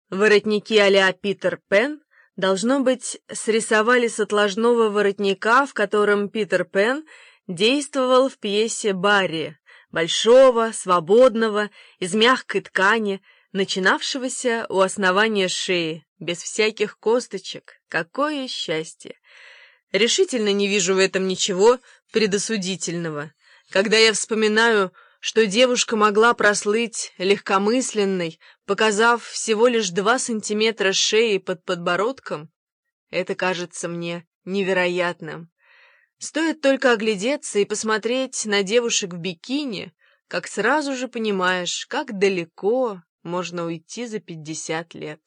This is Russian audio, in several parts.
Воротники а-ля Питер Пен, должно быть, срисовали с отложного воротника, в котором Питер Пен действовал в пьесе «Барри», большого, свободного, из мягкой ткани, начинавшегося у основания шеи, без всяких косточек. Какое счастье! Решительно не вижу в этом ничего предосудительного. Когда я вспоминаю, что девушка могла прослыть легкомысленной, показав всего лишь 2 сантиметра шеи под подбородком, это кажется мне невероятным. Стоит только оглядеться и посмотреть на девушек в бикини, как сразу же понимаешь, как далеко можно уйти за 50 лет.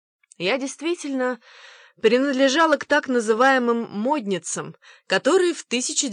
Я действительно принадлежала к так называемым модницам, которые в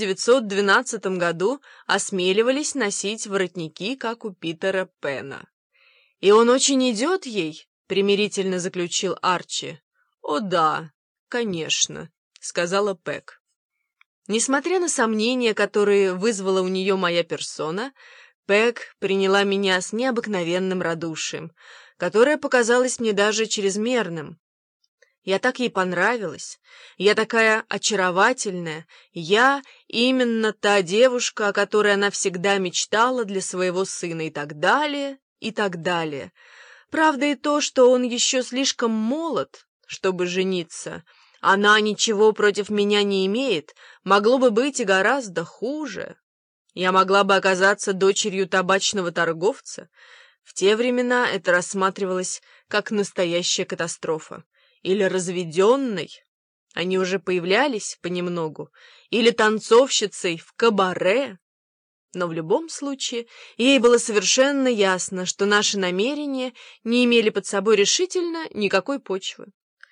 1912 году осмеливались носить воротники, как у Питера Пена. «И он очень идет ей?» — примирительно заключил Арчи. «О да, конечно», — сказала Пэг. Несмотря на сомнения, которые вызвала у нее моя персона, Пэг приняла меня с необыкновенным радушием, которое показалось мне даже чрезмерным. Я так ей понравилась, я такая очаровательная, я именно та девушка, о которой она всегда мечтала для своего сына, и так далее, и так далее. Правда и то, что он еще слишком молод, чтобы жениться. Она ничего против меня не имеет, могло бы быть и гораздо хуже. Я могла бы оказаться дочерью табачного торговца. В те времена это рассматривалось как настоящая катастрофа. Или разведенной, они уже появлялись понемногу, или танцовщицей в кабаре. Но в любом случае ей было совершенно ясно, что наши намерения не имели под собой решительно никакой почвы.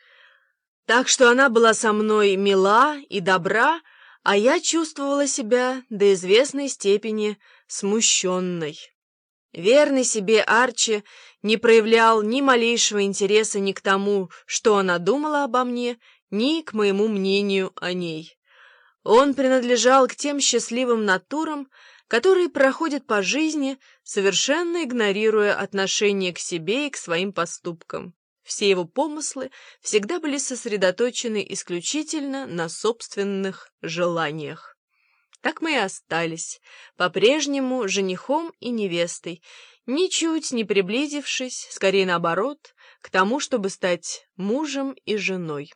Так что она была со мной мила и добра, а я чувствовала себя до известной степени смущенной. Верный себе Арчи не проявлял ни малейшего интереса ни к тому, что она думала обо мне, ни к моему мнению о ней. Он принадлежал к тем счастливым натурам, которые проходят по жизни, совершенно игнорируя отношение к себе и к своим поступкам. Все его помыслы всегда были сосредоточены исключительно на собственных желаниях. Так мы и остались, по-прежнему женихом и невестой, ничуть не приблизившись, скорее наоборот, к тому, чтобы стать мужем и женой.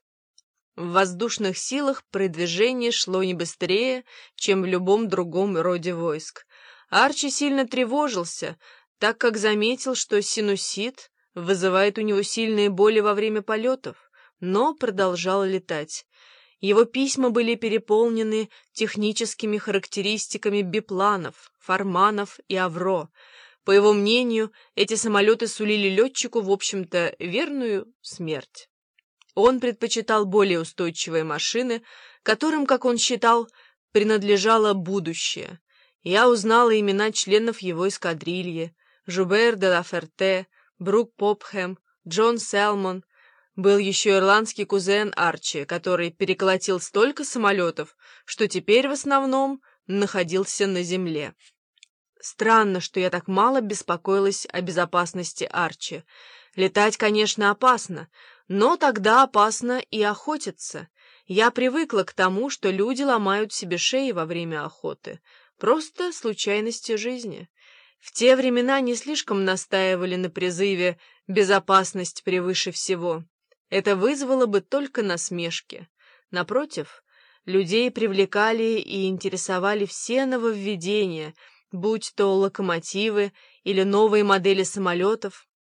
В воздушных силах продвижение шло не быстрее, чем в любом другом роде войск. Арчи сильно тревожился, так как заметил, что синусит вызывает у него сильные боли во время полетов, но продолжал летать. Его письма были переполнены техническими характеристиками бипланов, фарманов и авро. По его мнению, эти самолеты сулили летчику, в общем-то, верную смерть. Он предпочитал более устойчивые машины, которым, как он считал, принадлежало будущее. Я узнала имена членов его эскадрильи: Жубер де ла Ферте, Брук Попхэм, Джон Селмон. Был еще ирландский кузен Арчи, который переколотил столько самолетов, что теперь в основном находился на земле. Странно, что я так мало беспокоилась о безопасности Арчи. Летать, конечно, опасно, но тогда опасно и охотиться. Я привыкла к тому, что люди ломают себе шеи во время охоты. Просто случайности жизни. В те времена не слишком настаивали на призыве «безопасность превыше всего». Это вызвало бы только насмешки. Напротив, людей привлекали и интересовали все нововведения, будь то локомотивы или новые модели самолетов,